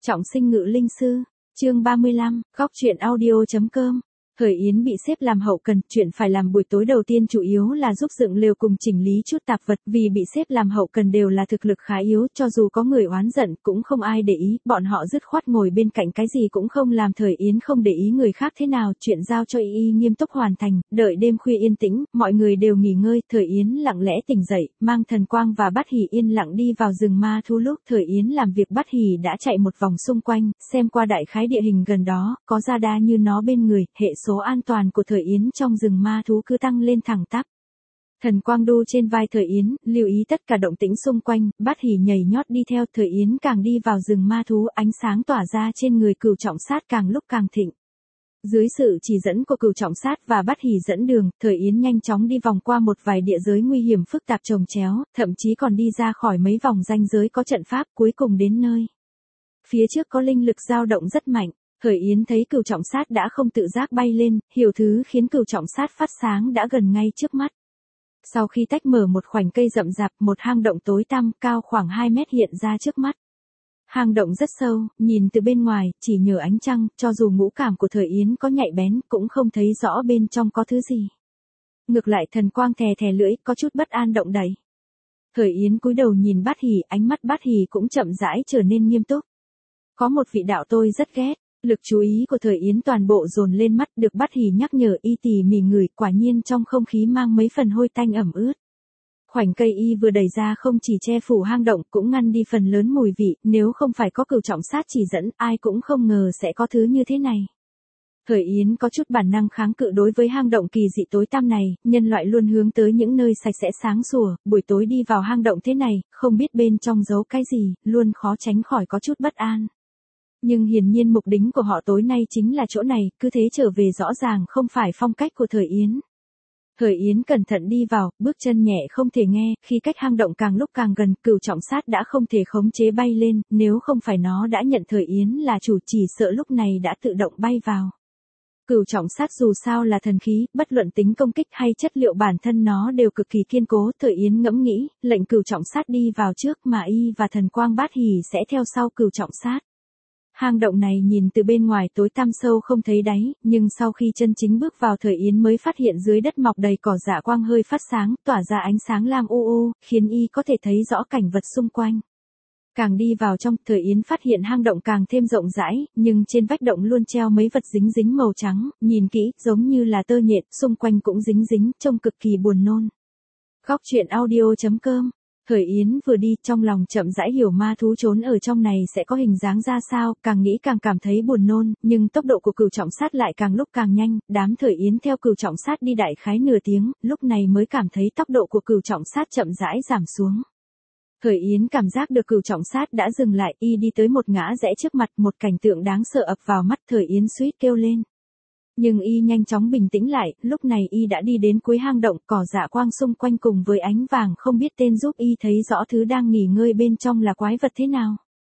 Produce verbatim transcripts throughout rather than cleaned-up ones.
Trọng sinh ngự linh sư, chương ba mươi lăm, góc truyện audio.com. Thời Yến bị xếp làm hậu cần, chuyện phải làm buổi tối đầu tiên chủ yếu là giúp dựng lều cùng chỉnh lý chút tạp vật, vì bị xếp làm hậu cần đều là thực lực khá yếu, cho dù có người oán giận cũng không ai để ý, bọn họ dứt khoát ngồi bên cạnh cái gì cũng không làm. Thời Yến không để ý người khác thế nào, chuyện giao cho y nghiêm túc hoàn thành, đợi đêm khuya yên tĩnh, mọi người đều nghỉ ngơi, Thời Yến lặng lẽ tỉnh dậy, mang Thần Quang và Bát Hỉ yên lặng đi vào rừng ma thú. Lúc Thời Yến làm việc, Bát Hỉ đã chạy một vòng xung quanh, xem qua đại khái địa hình gần đó, có ra đa như nó bên người, hệ số an toàn của Thời Yến trong rừng ma thú cứ tăng lên thẳng tắp. Thần Quang đu trên vai Thời Yến, lưu ý tất cả động tĩnh xung quanh, Bát Hỉ nhảy nhót đi theo. Thời Yến càng đi vào rừng ma thú, ánh sáng tỏa ra trên người Cửu Trọng Sát càng lúc càng thịnh. Dưới sự chỉ dẫn của Cửu Trọng Sát và Bát Hỉ dẫn đường, Thời Yến nhanh chóng đi vòng qua một vài địa giới nguy hiểm phức tạp chồng chéo, thậm chí còn đi ra khỏi mấy vòng ranh giới có trận pháp, cuối cùng đến nơi. Phía trước có linh lực dao động rất mạnh. Thời Yến thấy Cửu Trọng Sát đã không tự giác bay lên, hiểu thứ khiến Cửu Trọng Sát phát sáng đã gần ngay trước mắt. Sau khi tách mở một khoảnh cây rậm rạp, một hang động tối tăm cao khoảng hai mét hiện ra trước mắt. Hang động rất sâu, nhìn từ bên ngoài, chỉ nhờ ánh trăng, cho dù ngũ cảm của Thời Yến có nhạy bén, cũng không thấy rõ bên trong có thứ gì. Ngược lại Thần Quang thè thè lưỡi, có chút bất an động đậy. Thời Yến cúi đầu nhìn Bát Hỉ, ánh mắt Bát Hỉ cũng chậm rãi trở nên nghiêm túc. Có một vị đạo tôi rất ghét. Lực chú ý của Thời Yến toàn bộ dồn lên mắt, được Bát Hỉ nhắc nhở, y tỉ mỉ ngửi, quả nhiên trong không khí mang mấy phần hôi tanh ẩm ướt. Khoảnh cây y vừa đẩy ra không chỉ che phủ hang động, cũng ngăn đi phần lớn mùi vị, nếu không phải có Cửu Trọng Sát chỉ dẫn, ai cũng không ngờ sẽ có thứ như thế này. Thời Yến có chút bản năng kháng cự đối với hang động kỳ dị tối tăm này, nhân loại luôn hướng tới những nơi sạch sẽ sáng sủa, buổi tối đi vào hang động thế này, không biết bên trong giấu cái gì, luôn khó tránh khỏi có chút bất an. Nhưng hiển nhiên mục đích của họ tối nay chính là chỗ này, cứ thế trở về rõ ràng không phải phong cách của Thời Yến. Thời Yến cẩn thận đi vào, bước chân nhẹ không thể nghe, khi cách hang động càng lúc càng gần, Cửu Trọng Sát đã không thể khống chế bay lên, nếu không phải nó đã nhận Thời Yến là chủ, chỉ sợ lúc này đã tự động bay vào. Cửu Trọng Sát dù sao là thần khí, bất luận tính công kích hay chất liệu bản thân nó đều cực kỳ kiên cố. Thời Yến ngẫm nghĩ, lệnh Cửu Trọng Sát đi vào trước mà y và Thần Quang Bát Hỉ sẽ theo sau Cửu Trọng Sát. Hang động này nhìn từ bên ngoài tối tăm sâu không thấy đáy, nhưng sau khi chân chính bước vào Thời Yến mới phát hiện dưới đất mọc đầy cỏ dạ quang hơi phát sáng, tỏa ra ánh sáng lam u u, khiến y có thể thấy rõ cảnh vật xung quanh. Càng đi vào trong, Thời Yến phát hiện hang động càng thêm rộng rãi, nhưng trên vách động luôn treo mấy vật dính dính màu trắng, nhìn kỹ, giống như là tơ nhện, xung quanh cũng dính dính, trông cực kỳ buồn nôn. Góc truyện audio.com. Thời Yến vừa đi, trong lòng chậm rãi hiểu ma thú trốn ở trong này sẽ có hình dáng ra sao, càng nghĩ càng cảm thấy buồn nôn, nhưng tốc độ của Cửu Trọng Sát lại càng lúc càng nhanh, đám Thời Yến theo Cửu Trọng Sát đi đại khái nửa tiếng, lúc này mới cảm thấy tốc độ của Cửu Trọng Sát chậm rãi giảm xuống. Thời Yến cảm giác được Cửu Trọng Sát đã dừng lại, y đi tới một ngã rẽ trước mặt, một cảnh tượng đáng sợ ập vào mắt, Thời Yến suýt kêu lên. Nhưng y nhanh chóng bình tĩnh lại, lúc này y đã đi đến cuối hang động, cỏ dạ quang xung quanh cùng với ánh vàng không biết tên giúp y thấy rõ thứ đang nghỉ ngơi bên trong là quái vật thế nào.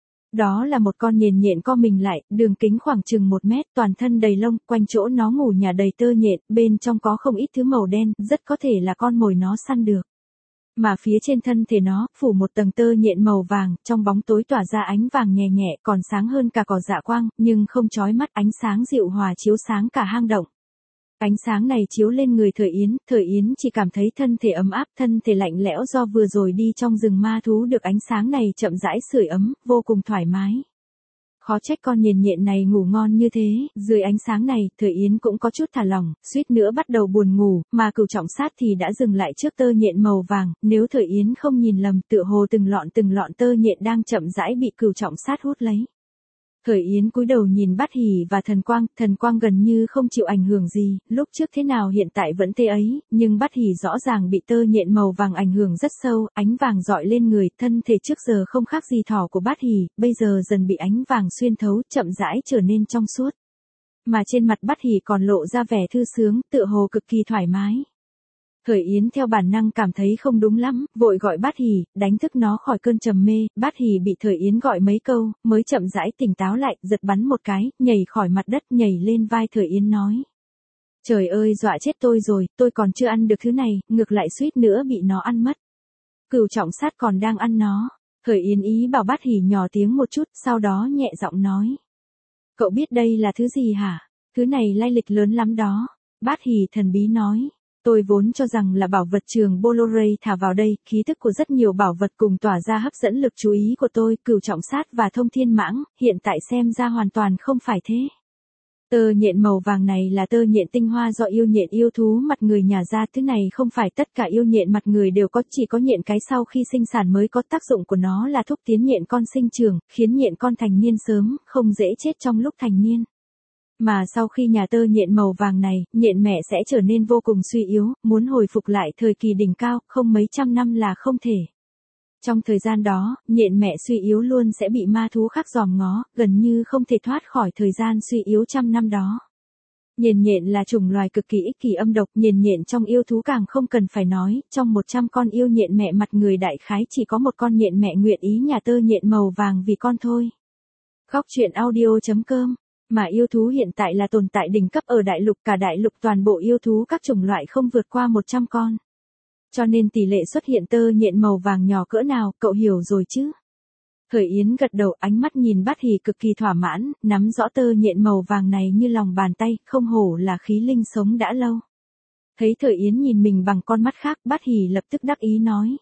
Đó là một con nhện nhện co mình lại, đường kính khoảng chừng một mét, toàn thân đầy lông, quanh chỗ nó ngủ nhà đầy tơ nhện, bên trong có không ít thứ màu đen, rất có thể là con mồi nó săn được. Mà phía trên thân thể nó, phủ một tầng tơ nhện màu vàng, trong bóng tối tỏa ra ánh vàng nhẹ nhẹ, còn sáng hơn cả cỏ dạ quang, nhưng không chói mắt, ánh sáng dịu hòa chiếu sáng cả hang động. Ánh sáng này chiếu lên người Thời Yến, Thời Yến chỉ cảm thấy thân thể ấm áp, thân thể lạnh lẽo do vừa rồi đi trong rừng ma thú được ánh sáng này chậm rãi sưởi ấm, vô cùng thoải mái. Khó trách con nhện nhện này ngủ ngon như thế, dưới ánh sáng này, Thời Yến cũng có chút thả lỏng, suýt nữa bắt đầu buồn ngủ, mà Cửu Trọng Sát thì đã dừng lại trước tơ nhện màu vàng, nếu Thời Yến không nhìn lầm, tựa hồ từng lọn từng lọn tơ nhện đang chậm rãi bị Cửu Trọng Sát hút lấy. Thời Yến cúi đầu nhìn Bát Hỉ và Thần Quang, Thần Quang gần như không chịu ảnh hưởng gì, lúc trước thế nào hiện tại vẫn thế ấy, nhưng Bát Hỉ rõ ràng bị tơ nhện màu vàng ảnh hưởng rất sâu, ánh vàng rọi lên người, thân thể trước giờ không khác gì thỏ của Bát Hỉ, bây giờ dần bị ánh vàng xuyên thấu, chậm rãi trở nên trong suốt. Mà trên mặt Bát Hỉ còn lộ ra vẻ thư sướng, tựa hồ cực kỳ thoải mái. Thời Yến theo bản năng cảm thấy không đúng lắm, vội gọi Bát Hỉ, đánh thức nó khỏi cơn trầm mê, Bát Hỉ bị Thời Yến gọi mấy câu, mới chậm rãi tỉnh táo lại, giật bắn một cái, nhảy khỏi mặt đất, nhảy lên vai Thời Yến nói. Trời ơi dọa chết tôi rồi, tôi còn chưa ăn được thứ này, ngược lại suýt nữa bị nó ăn mất. Cửu Trọng Sát còn đang ăn nó. Thời Yến ý bảo Bát Hỉ nhỏ tiếng một chút, sau đó nhẹ giọng nói. Cậu biết đây là thứ gì hả? Thứ này lai lịch lớn lắm đó. Bát Hỉ thần bí nói. Tôi vốn cho rằng là bảo vật trường Bolorei thả vào đây, khí thức của rất nhiều bảo vật cùng tỏa ra hấp dẫn lực chú ý của tôi, Cửu Trọng Sát và Thông Thiên Mãng, hiện tại xem ra hoàn toàn không phải thế. Tơ nhện màu vàng này là tơ nhện tinh hoa do yêu nhện yêu thú mặt người nhả ra, thứ này không phải tất cả yêu nhện mặt người đều có, chỉ có nhện cái sau khi sinh sản mới có, tác dụng của nó là thúc tiến nhện con sinh trưởng, khiến nhện con thành niên sớm, không dễ chết trong lúc thành niên. Mà sau khi nhà tơ nhện màu vàng này, nhện mẹ sẽ trở nên vô cùng suy yếu, muốn hồi phục lại thời kỳ đỉnh cao, không mấy trăm năm là không thể. Trong thời gian đó, nhện mẹ suy yếu luôn sẽ bị ma thú khác dòm ngó, gần như không thể thoát khỏi thời gian suy yếu trăm năm đó. Nhện nhện là chủng loài cực kỳ ích kỷ âm độc, nhện nhện trong yêu thú càng không cần phải nói, trong một trăm con yêu nhện mẹ mặt người đại khái chỉ có một con nhện mẹ nguyện ý nhà tơ nhện màu vàng vì con thôi. Góc truyện audio chấm com. Mà yêu thú hiện tại là tồn tại đỉnh cấp ở đại lục, cả đại lục toàn bộ yêu thú các chủng loại không vượt qua một trăm con. Cho nên tỷ lệ xuất hiện tơ nhện màu vàng nhỏ cỡ nào, cậu hiểu rồi chứ? Thời Yến gật đầu, ánh mắt nhìn Bát Hỉ cực kỳ thỏa mãn, nắm rõ tơ nhện màu vàng này như lòng bàn tay, không hổ là khí linh sống đã lâu. Thấy Thời Yến nhìn mình bằng con mắt khác, Bát Hỉ lập tức đắc ý nói.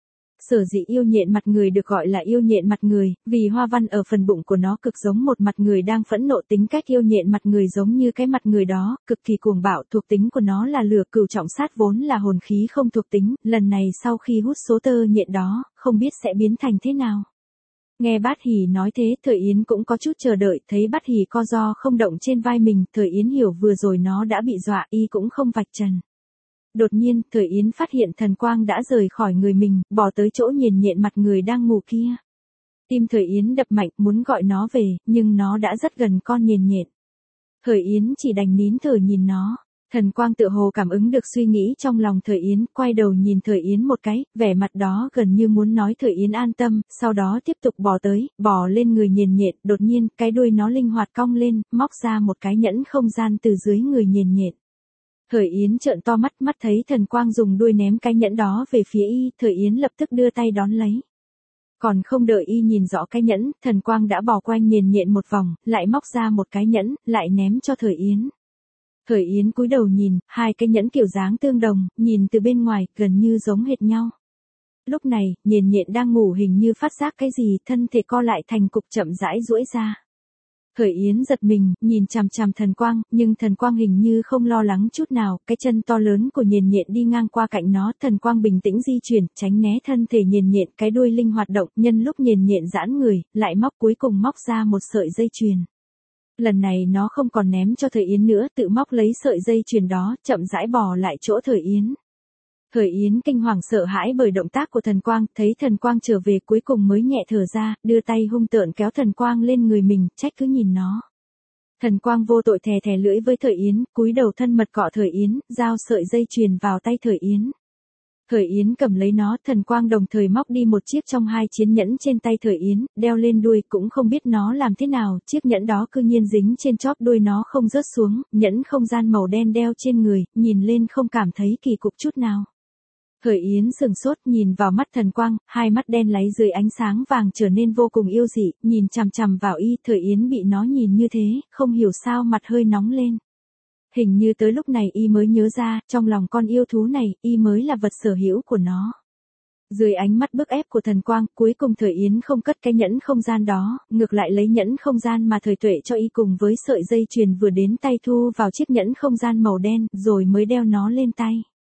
Sở dĩ yêu nhện mặt người được gọi là yêu nhện mặt người, vì hoa văn ở phần bụng của nó cực giống một mặt người đang phẫn nộ, tính cách yêu nhện mặt người giống như cái mặt người đó, cực kỳ cuồng bạo, thuộc tính của nó là lửa. Cửu Trọng Sát vốn là hồn khí không thuộc tính, lần này sau khi hút số tơ nhện đó, không biết sẽ biến thành thế nào. Nghe Bát Hỉ nói thế, Thời Yến cũng có chút chờ đợi, thấy Bát Hỉ co ro không động trên vai mình, Thời Yến hiểu vừa rồi nó đã bị dọa, y cũng không vạch trần. Đột nhiên, Thời Yến phát hiện thần quang đã rời khỏi người mình, bỏ tới chỗ nhện nhện mặt người đang ngủ kia. Tim Thời Yến đập mạnh, muốn gọi nó về, nhưng nó đã rất gần con nhện nhện. Thời Yến chỉ đành nín thở nhìn nó. Thần quang tựa hồ cảm ứng được suy nghĩ trong lòng Thời Yến, quay đầu nhìn Thời Yến một cái, vẻ mặt đó gần như muốn nói Thời Yến an tâm, sau đó tiếp tục bò tới, bò lên người nhện nhện, đột nhiên, cái đuôi nó linh hoạt cong lên, móc ra một cái nhẫn không gian từ dưới người nhện nhện. Thời Yến trợn to mắt, mắt thấy thần quang dùng đuôi ném cái nhẫn đó về phía y, Thời Yến lập tức đưa tay đón lấy. Còn không đợi y nhìn rõ cái nhẫn, thần quang đã bò quanh nhện nhện một vòng, lại móc ra một cái nhẫn, lại ném cho Thời Yến. Thời Yến cúi đầu nhìn, hai cái nhẫn kiểu dáng tương đồng, nhìn từ bên ngoài, gần như giống hệt nhau. Lúc này, nhện nhện đang ngủ hình như phát giác cái gì, thân thể co lại thành cục chậm rãi duỗi ra. Thời Yến giật mình, nhìn chằm chằm thần quang, nhưng thần quang hình như không lo lắng chút nào, cái chân to lớn của nhện nhện đi ngang qua cạnh nó, thần quang bình tĩnh di chuyển, tránh né thân thể nhện nhện, cái đuôi linh hoạt động, nhân lúc nhện nhện giãn người, lại móc cuối cùng móc ra một sợi dây chuyền. Lần này nó không còn ném cho Thời Yến nữa, tự móc lấy sợi dây chuyền đó, chậm rãi bò lại chỗ Thời Yến. Thời Yến kinh hoàng sợ hãi bởi động tác của thần quang, thấy thần quang trở về cuối cùng mới nhẹ thở ra, đưa tay hung tợn kéo thần quang lên người mình, trách cứ nhìn nó. Thần quang vô tội thè thè lưỡi với Thời Yến, cúi đầu thân mật cọ Thời Yến, giao sợi dây chuyền vào tay Thời Yến. Thời Yến cầm lấy nó, thần quang đồng thời móc đi một chiếc trong hai chiếc nhẫn trên tay Thời Yến, đeo lên đuôi, cũng không biết nó làm thế nào, chiếc nhẫn đó cư nhiên dính trên chóp đuôi nó không rớt xuống, nhẫn không gian màu đen đeo trên người, nhìn lên không cảm thấy kỳ cục chút nào. Thời Yến sừng sốt nhìn vào mắt thần quang, hai mắt đen láy dưới ánh sáng vàng trở nên vô cùng yêu dị, nhìn chằm chằm vào y, Thời Yến bị nó nhìn như thế, không hiểu sao mặt hơi nóng lên. Hình như tới lúc này y mới nhớ ra, trong lòng con yêu thú này, y mới là vật sở hữu của nó. Dưới ánh mắt bức ép của thần quang, cuối cùng Thời Yến không cất cái nhẫn không gian đó, ngược lại lấy nhẫn không gian mà Thời Tuệ cho y cùng với sợi dây chuyền vừa đến tay thu vào chiếc nhẫn không gian màu đen, rồi mới đeo nó lên tay.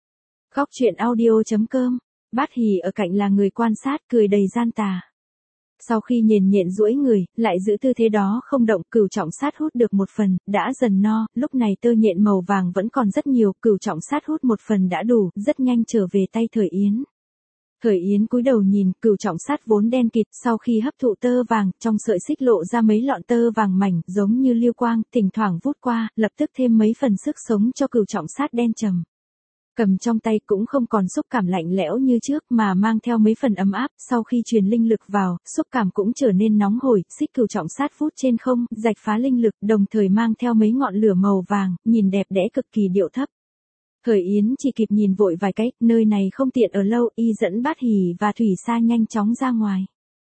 Góc truyện audio chấm com. Bát Hỉ ở cạnh là người quan sát, cười đầy gian tà. Sau khi nhện nhện duỗi người, lại giữ tư thế đó không động, Cửu Trọng Sát hút được một phần, đã dần no, lúc này tơ nhện màu vàng vẫn còn rất nhiều, Cửu Trọng Sát hút một phần đã đủ, rất nhanh trở về tay Thời Yến. Thời Yến cúi đầu nhìn, Cửu Trọng Sát vốn đen kịt, sau khi hấp thụ tơ vàng, trong sợi xích lộ ra mấy lọn tơ vàng mảnh, giống như lưu quang, thỉnh thoảng vút qua, lập tức thêm mấy phần sức sống cho Cửu Trọng Sát đen trầm. Cầm trong tay cũng không còn xúc cảm lạnh lẽo như trước mà mang theo mấy phần ấm áp, sau khi truyền linh lực vào, xúc cảm cũng trở nên nóng hổi, xích Cửu Trọng Sát vút trên không, rạch phá linh lực, đồng thời mang theo mấy ngọn lửa màu vàng, nhìn đẹp đẽ cực kỳ điệu thấp. Thời Yến chỉ kịp nhìn vội vài cái, nơi này không tiện ở lâu, y dẫn Bát Hỉ và Thủy Sa nhanh chóng ra ngoài.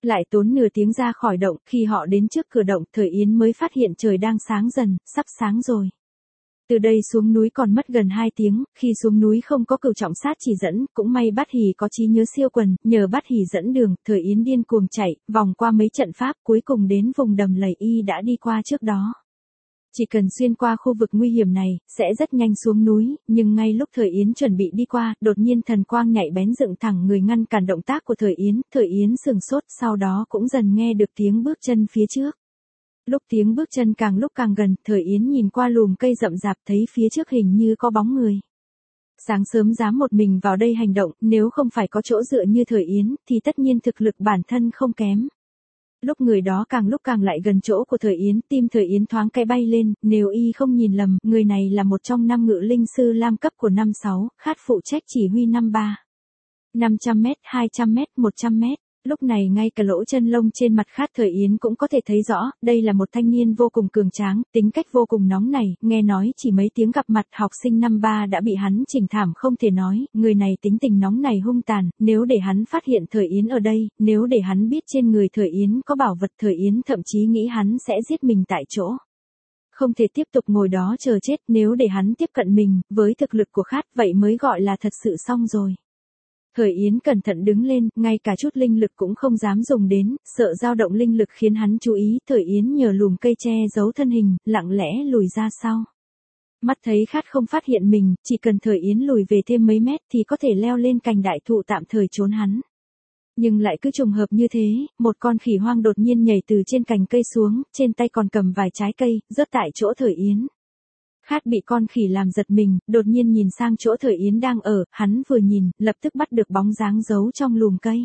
Lại tốn nửa tiếng ra khỏi động, khi họ đến trước cửa động, Thời Yến mới phát hiện trời đang sáng dần, sắp sáng rồi. Từ đây xuống núi còn mất gần hai tiếng, khi xuống núi không có Cửu Trọng Sát chỉ dẫn, cũng may Bát Hỷ có trí nhớ siêu quần, nhờ Bát Hỷ dẫn đường, Thời Yến điên cuồng chạy, vòng qua mấy trận pháp, cuối cùng đến vùng đầm lầy y đã đi qua trước đó. Chỉ cần xuyên qua khu vực nguy hiểm này, sẽ rất nhanh xuống núi, nhưng ngay lúc Thời Yến chuẩn bị đi qua, đột nhiên thần quang nhạy bén dựng thẳng người ngăn cản động tác của Thời Yến, Thời Yến sừng sốt, sau đó cũng dần nghe được tiếng bước chân phía trước. Lúc tiếng bước chân càng lúc càng gần, Thời Yến nhìn qua lùm cây rậm rạp thấy phía trước hình như có bóng người. Sáng sớm dám một mình vào đây hành động, nếu không phải có chỗ dựa như Thời Yến, thì tất nhiên thực lực bản thân không kém. Lúc người đó càng lúc càng lại gần chỗ của Thời Yến, tim Thời Yến thoáng cái bay lên, nếu y không nhìn lầm, người này là một trong năm ngự linh sư lam cấp của năm sáu, Khát phụ trách chỉ huy năm ba. năm trăm mét, hai trăm mét, một trăm mét. Lúc này ngay cả lỗ chân lông trên mặt Khát Thời Yến cũng có thể thấy rõ, đây là một thanh niên vô cùng cường tráng, tính cách vô cùng nóng nảy, nghe nói chỉ mấy tiếng gặp mặt học sinh năm ba đã bị hắn chỉnh thảm không thể nói, người này tính tình nóng nảy hung tàn, nếu để hắn phát hiện Thời Yến ở đây, nếu để hắn biết trên người Thời Yến có bảo vật, Thời Yến thậm chí nghĩ hắn sẽ giết mình tại chỗ. Không thể tiếp tục ngồi đó chờ chết, nếu để hắn tiếp cận mình, với thực lực của Khát vậy mới gọi là thật sự xong rồi. Thời Yến cẩn thận đứng lên, ngay cả chút linh lực cũng không dám dùng đến, sợ dao động linh lực khiến hắn chú ý, Thời Yến nhờ lùm cây che giấu thân hình, lặng lẽ lùi ra sau. Mắt thấy Khát không phát hiện mình, chỉ cần Thời Yến lùi về thêm mấy mét thì có thể leo lên cành đại thụ tạm thời trốn hắn. Nhưng lại cứ trùng hợp như thế, một con khỉ hoang đột nhiên nhảy từ trên cành cây xuống, trên tay còn cầm vài trái cây, rớt tại chỗ Thời Yến. Khát bị con khỉ làm giật mình, đột nhiên nhìn sang chỗ Thời Yến đang ở, hắn vừa nhìn, lập tức bắt được bóng dáng giấu trong lùm cây.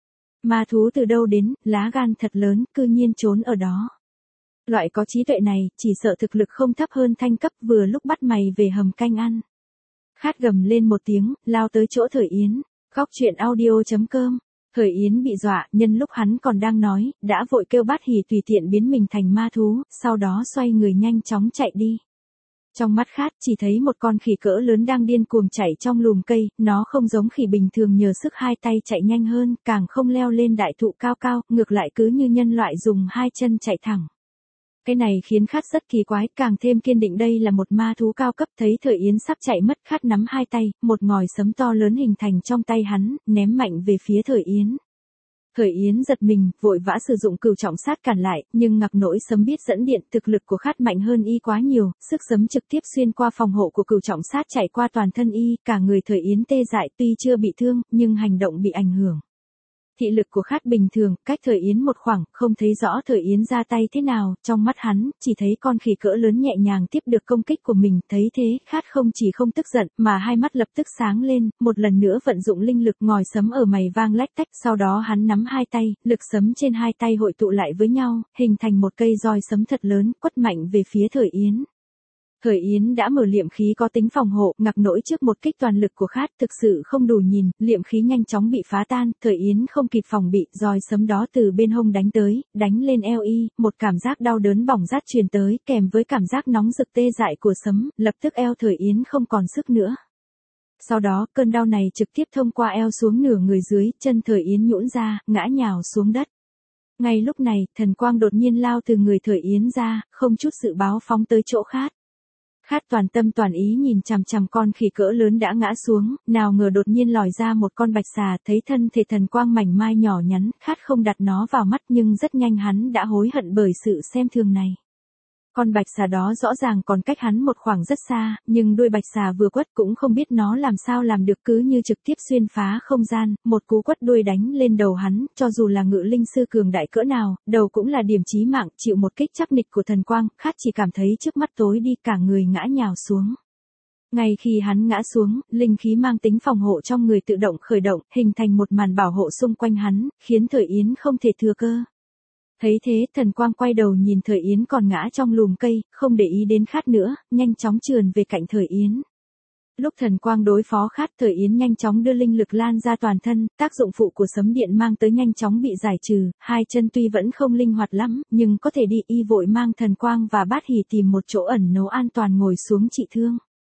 Ma thú từ đâu đến, lá gan thật lớn, cư nhiên trốn ở đó. Loại có trí tuệ này, chỉ sợ thực lực không thấp hơn thanh cấp, vừa lúc bắt mày về hầm canh ăn. Khát gầm lên một tiếng, lao tới chỗ Thời Yến. Góc truyện audio chấm com. Thời Yến bị dọa, nhân lúc hắn còn đang nói, đã vội kêu Bát Hỷ tùy tiện biến mình thành ma thú, sau đó xoay người nhanh chóng chạy đi. Trong mắt Khát chỉ thấy một con khỉ cỡ lớn đang điên cuồng chạy trong lùm cây, nó không giống khỉ bình thường nhờ sức hai tay chạy nhanh hơn, càng không leo lên đại thụ cao cao, ngược lại cứ như nhân loại dùng hai chân chạy thẳng. Cái này khiến Khát rất kỳ quái, càng thêm kiên định đây là một ma thú cao cấp. Thấy Thời Yến sắp chạy mất, Khát nắm hai tay, một ngòi sấm to lớn hình thành trong tay hắn, ném mạnh về phía Thời Yến. Thời Yến giật mình, vội vã sử dụng Cửu Trọng Sát cản lại, nhưng ngặc nỗi sấm biết dẫn điện, thực lực của Khát mạnh hơn y quá nhiều, sức sấm trực tiếp xuyên qua phòng hộ của Cửu Trọng Sát chạy qua toàn thân y, cả người Thời Yến tê dại, tuy chưa bị thương, nhưng hành động bị ảnh hưởng. Thị lực của Khát bình thường, cách Thời Yến một khoảng, không thấy rõ Thời Yến ra tay thế nào, trong mắt hắn, chỉ thấy con khỉ cỡ lớn nhẹ nhàng tiếp được công kích của mình, thấy thế, Khát không chỉ không tức giận, mà hai mắt lập tức sáng lên, một lần nữa vận dụng linh lực, ngòi sấm ở mày vang lách tách, sau đó hắn nắm hai tay, lực sấm trên hai tay hội tụ lại với nhau, hình thành một cây roi sấm thật lớn, quất mạnh về phía Thời Yến. Thời Yến đã mở liệm khí có tính phòng hộ, ngặc nỗi trước một kích toàn lực của Khát thực sự không đủ nhìn, liệm khí nhanh chóng bị phá tan, Thời Yến không kịp phòng bị, roi sấm đó từ bên hông đánh tới, đánh lên eo y, một cảm giác đau đớn bỏng rát truyền tới, kèm với cảm giác nóng rực tê dại của sấm, lập tức eo Thời Yến không còn sức nữa. Sau đó, cơn đau này trực tiếp thông qua eo xuống nửa người dưới, chân Thời Yến nhũn ra, ngã nhào xuống đất. Ngay lúc này, thần quang đột nhiên lao từ người Thời Yến ra, không chút dự báo phóng tới chỗ Khát. Khát toàn tâm toàn ý nhìn chằm chằm con khỉ cỡ lớn đã ngã xuống, nào ngờ đột nhiên lòi ra một con bạch xà, thấy thân thể thần quang mảnh mai nhỏ nhắn, Khát không đặt nó vào mắt nhưng rất nhanh hắn đã hối hận bởi sự xem thường này. Con bạch xà đó rõ ràng còn cách hắn một khoảng rất xa, nhưng đuôi bạch xà vừa quất cũng không biết nó làm sao làm được, cứ như trực tiếp xuyên phá không gian, một cú quất đuôi đánh lên đầu hắn, cho dù là ngự linh sư cường đại cỡ nào, đầu cũng là điểm chí mạng, chịu một kích chắc nịch của thần quang, Khát chỉ cảm thấy trước mắt tối đi, cả người ngã nhào xuống. Ngay khi hắn ngã xuống, linh khí mang tính phòng hộ trong người tự động khởi động, hình thành một màn bảo hộ xung quanh hắn, khiến Thời Yến không thể thừa cơ. Thấy thế, thần quang quay đầu nhìn Thời Yến còn ngã trong lùm cây, không để ý đến Khát nữa, nhanh chóng trườn về cạnh Thời Yến. Lúc thần quang đối phó Khát, Thời Yến nhanh chóng đưa linh lực lan ra toàn thân, tác dụng phụ của sấm điện mang tới nhanh chóng bị giải trừ, hai chân tuy vẫn không linh hoạt lắm, nhưng có thể đi, y vội mang thần quang và Bát Hỷ tìm một chỗ ẩn náu an toàn ngồi xuống trị thương.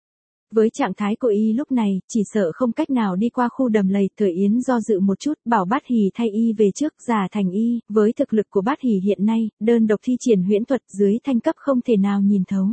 Với trạng thái của y lúc này, chỉ sợ không cách nào đi qua khu đầm lầy, Thời Yến do dự một chút, bảo Bát Hỷ thay y về trước, giả thành y, với thực lực của Bát Hỷ hiện nay, đơn độc thi triển huyễn thuật dưới thanh cấp không thể nào nhìn thấu.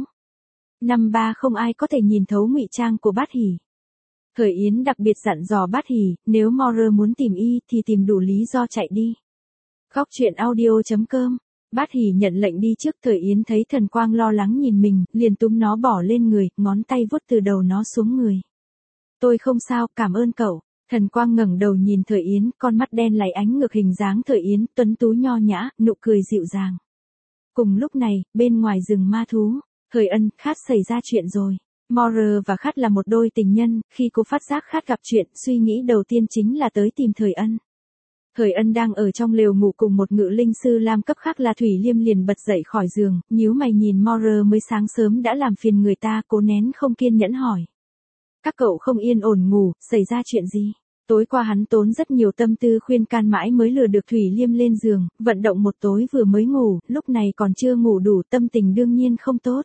Năm ba không ai có thể nhìn thấu ngụy trang của Bát Hỷ. Thời Yến đặc biệt dặn dò Bát Hỷ, nếu Maurer muốn tìm y thì tìm đủ lý do chạy đi. Góc truyện audio chấm com. Bát Hỷ nhận lệnh đi trước. Thời Yến thấy thần quang lo lắng nhìn mình, liền túm nó bỏ lên người, ngón tay vuốt từ đầu nó xuống người. Tôi không sao, cảm ơn cậu. Thần quang ngẩng đầu nhìn Thời Yến, con mắt đen láy ánh ngược hình dáng Thời Yến, tuấn tú nho nhã, nụ cười dịu dàng. Cùng lúc này, bên ngoài rừng ma thú, Thời Ân, Khát xảy ra chuyện rồi. Maurer và Khát là một đôi tình nhân, khi cô phát giác Khát gặp chuyện, suy nghĩ đầu tiên chính là tới tìm Thời Ân. Thời Ân đang ở trong lều ngủ cùng một ngự linh sư lam cấp khác là Thủy Liêm liền bật dậy khỏi giường, nhíu mày nhìn Maurer mới sáng sớm đã làm phiền người ta, cố nén không kiên nhẫn hỏi. Các cậu không yên ổn ngủ, xảy ra chuyện gì? Tối qua hắn tốn rất nhiều tâm tư khuyên can mãi mới lừa được Thủy Liêm lên giường, vận động một tối vừa mới ngủ, lúc này còn chưa ngủ đủ, tâm tình đương nhiên không tốt.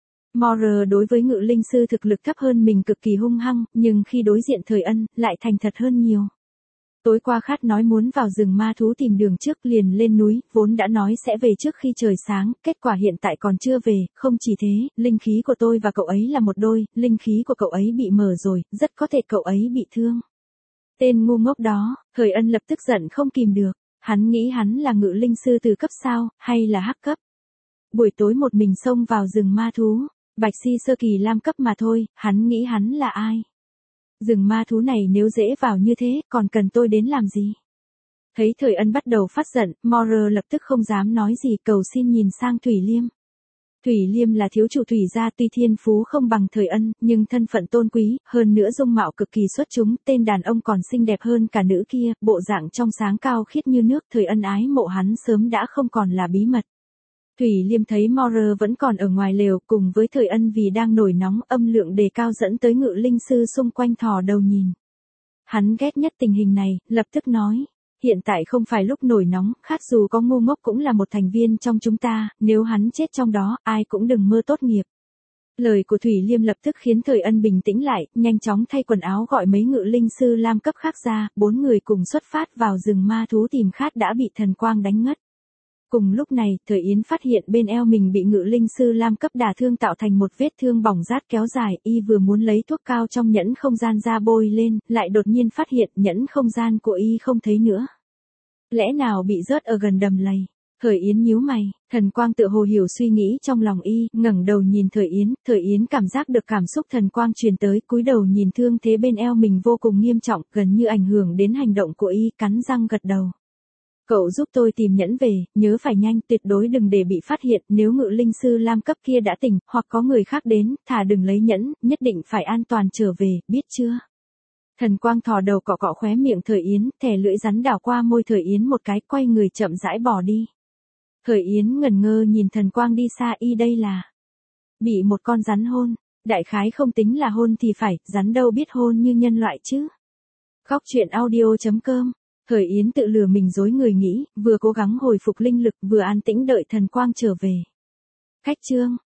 Maurer đối với ngự linh sư thực lực thấp hơn mình cực kỳ hung hăng, nhưng khi đối diện Thời Ân, lại thành thật hơn nhiều. Tối qua Khát nói muốn vào rừng ma thú tìm đường trước, liền lên núi, vốn đã nói sẽ về trước khi trời sáng, kết quả hiện tại còn chưa về. Không chỉ thế, linh khí của tôi và cậu ấy là một đôi, linh khí của cậu ấy bị mở rồi, rất có thể cậu ấy bị thương. Tên ngu ngốc đó. Thời Ân lập tức giận không kìm được, hắn nghĩ hắn là ngự linh sư từ cấp sao, hay là hắc cấp. Buổi tối một mình xông vào rừng ma thú, Bạch Si sơ kỳ lam cấp mà thôi, hắn nghĩ hắn là ai? Rừng ma thú này nếu dễ vào như thế, còn cần tôi đến làm gì? Thấy Thời Ân bắt đầu phát giận, Maurer lập tức không dám nói gì, cầu xin nhìn sang Thủy Liêm. Thủy Liêm là thiếu chủ Thủy gia, tuy thiên phú không bằng Thời Ân, nhưng thân phận tôn quý, hơn nữa dung mạo cực kỳ xuất chúng, tên đàn ông còn xinh đẹp hơn cả nữ kia, bộ dạng trong sáng cao khiết như nước. Thời Ân ái mộ hắn sớm đã không còn là bí mật. Thủy Liêm thấy Maurer vẫn còn ở ngoài lều, cùng với Thời Ân vì đang nổi nóng, âm lượng đề cao dẫn tới ngự linh sư xung quanh thò đầu nhìn. Hắn ghét nhất tình hình này, lập tức nói, hiện tại không phải lúc nổi nóng, Khát dù có ngu ngốc cũng là một thành viên trong chúng ta, nếu hắn chết trong đó, ai cũng đừng mơ tốt nghiệp. Lời của Thủy Liêm lập tức khiến Thời Ân bình tĩnh lại, nhanh chóng thay quần áo gọi mấy ngự linh sư lam cấp khác ra, bốn người cùng xuất phát vào rừng ma thú tìm Khát đã bị thần quang đánh ngất. Cùng lúc này, Thời Yến phát hiện bên eo mình bị ngự linh sư lam cấp đả thương tạo thành một vết thương bỏng rát kéo dài, y vừa muốn lấy thuốc cao trong nhẫn không gian ra bôi lên, lại đột nhiên phát hiện nhẫn không gian của y không thấy nữa. Lẽ nào bị rớt ở gần đầm lầy? Thời Yến nhíu mày, thần quang tự hồ hiểu suy nghĩ trong lòng y, ngẩng đầu nhìn Thời Yến, Thời Yến cảm giác được cảm xúc thần quang truyền tới, cúi đầu nhìn thương thế bên eo mình vô cùng nghiêm trọng, gần như ảnh hưởng đến hành động của y, cắn răng gật đầu. Cậu giúp tôi tìm nhẫn về, nhớ phải nhanh, tuyệt đối đừng để bị phát hiện, nếu ngự linh sư lam cấp kia đã tỉnh, hoặc có người khác đến, thà đừng lấy nhẫn, nhất định phải an toàn trở về, biết chưa? Thần quang thò đầu cọ cọ khóe miệng Thời Yến, thè lưỡi rắn đảo qua môi Thời Yến một cái, quay người chậm rãi bỏ đi. Thời Yến ngẩn ngơ nhìn thần quang đi xa, y đây là bị một con rắn hôn, đại khái không tính là hôn thì phải, rắn đâu biết hôn như nhân loại chứ. Góc truyện audio chấm com. Thời Yến tự lừa mình dối người nghĩ, vừa cố gắng hồi phục linh lực, vừa an tĩnh đợi thần quang trở về. Khách chương.